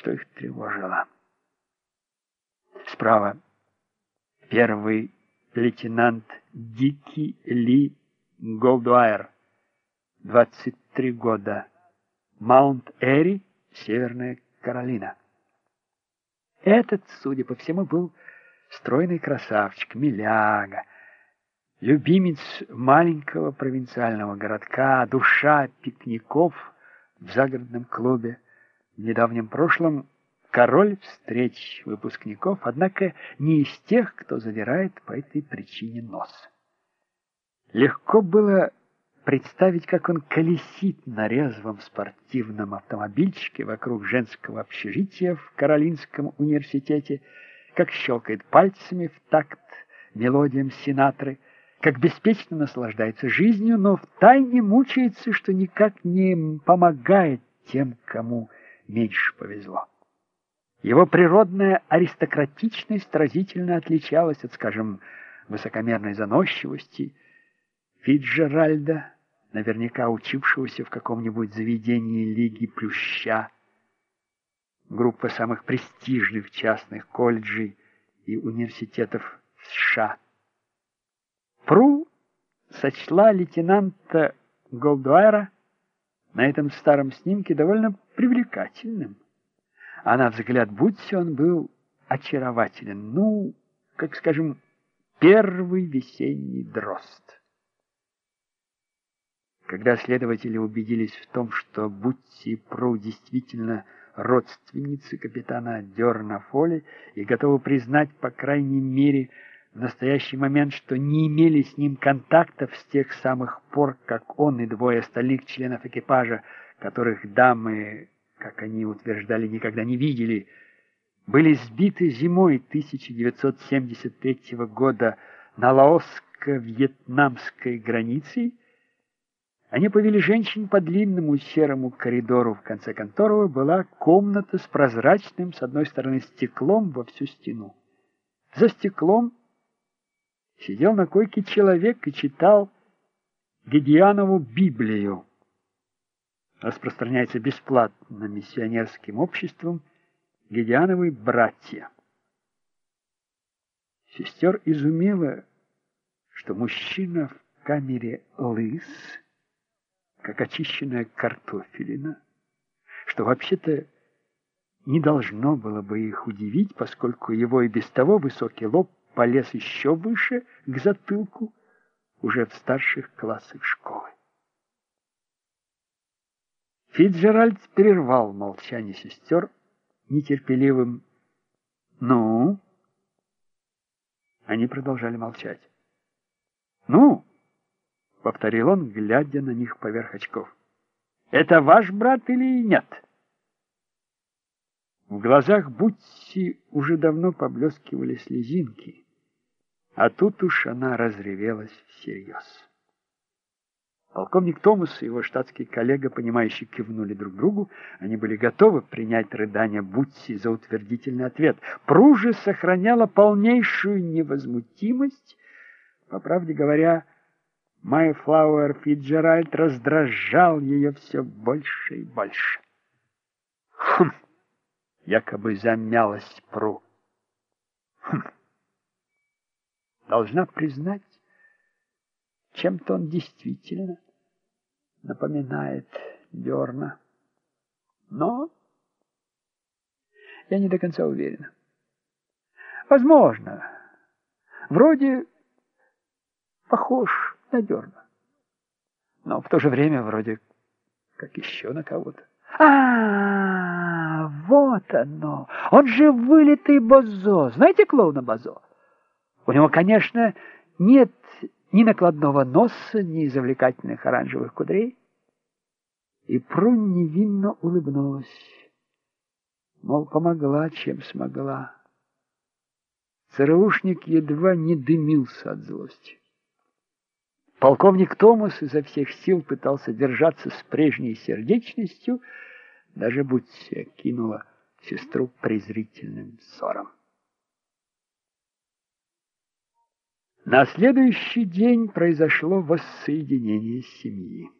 что их тревожило. Справа первый лейтенант Дики Ли Голдуайр, 23 года, Маунт-Эри, Северная Каролина. Этот, судя по всему, был стройный красавчик, миляга, любимец маленького провинциального городка, душа пикников в загородном клубе. В недавнем прошлом король встреч выпускников, однако не из тех, кто задирает по этой причине нос. Легко было представить, как он колесит на резвом спортивном автомобильчике вокруг женского общежития в Каролинском университете, как щелкает пальцами в такт мелодиям Синатры, как беспечно наслаждается жизнью, но втайне мучается, что никак не помогает тем, кому меньше повезло. Его природная аристократичность разительно отличалась от, скажем, высокомерной заносчивости Фицджеральда, наверняка учившегося в каком-нибудь заведении Лиги Плюща. Группа самых престижных частных колледжей и университетов в США. Пру сочла лейтенанта Голдуайра на этом старом снимке довольно привлекательным. А на взгляд Бутси он был очарователен, ну, как, скажем, первый весенний дрозд. Когда следователи убедились в том, что Бутси и Пру действительно родственницы капитана Дерна-Фоли и готовы признать, по крайней мере, в настоящий момент, что не имели с ним контактов с тех самых пор, как он и двое остальных членов экипажа, которых дамы, как они утверждали, никогда не видели, были сбиты зимой 1973 года на лаоско-вьетнамской границе, они повели женщин по длинному серому коридору, в конце которого была комната с прозрачным, с одной стороны, стеклом во всю стену. За стеклом сидел на койке человек и читал Гедеонову Библию. Распространяется бесплатно миссионерским обществом Гедеоновы братья. Сестер изумило, что мужчина в камере лыс, как очищенная картофелина, что вообще-то не должно было бы их удивить, поскольку его и без того высокий лоб полез еще выше, к затылку, уже в старших классах школы. Фицджеральд прервал молчание сестер нетерпеливым «Ну?» Они продолжали молчать. «Ну?» — повторил он, глядя на них поверх очков. «Это ваш брат или нет?» В глазах Бутси уже давно поблескивали слезинки, а тут уж она разревелась всерьез. Полковник Томас и его штатский коллега, понимающе кивнули друг другу. Они были готовы принять рыдания Бутси за утвердительный ответ. Пру же сохраняла полнейшую невозмутимость. По правде говоря, Майфлауэр Фицджеральд раздражал ее все больше и больше. «Хм!» — якобы замялась Пру. «Хм!» Должна признать, чем-то он действительно напоминает Дерна. Но я не до конца уверена. Возможно, вроде похож на Дерна, но в то же время вроде как еще на кого-то. Вот оно! Он же вылитый Бозо. Знаете клоуна Бозо? У него, конечно, нет ни накладного носа, ни завлекательных оранжевых кудрей. И Пру невинно улыбнулась, мол, помогла, чем смогла. ЦРУшник едва не дымился от злости. Полковник Томас изо всех сил пытался держаться с прежней сердечностью, даже Бутси окинула сестру презрительным взором. На следующий день произошло воссоединение семьи.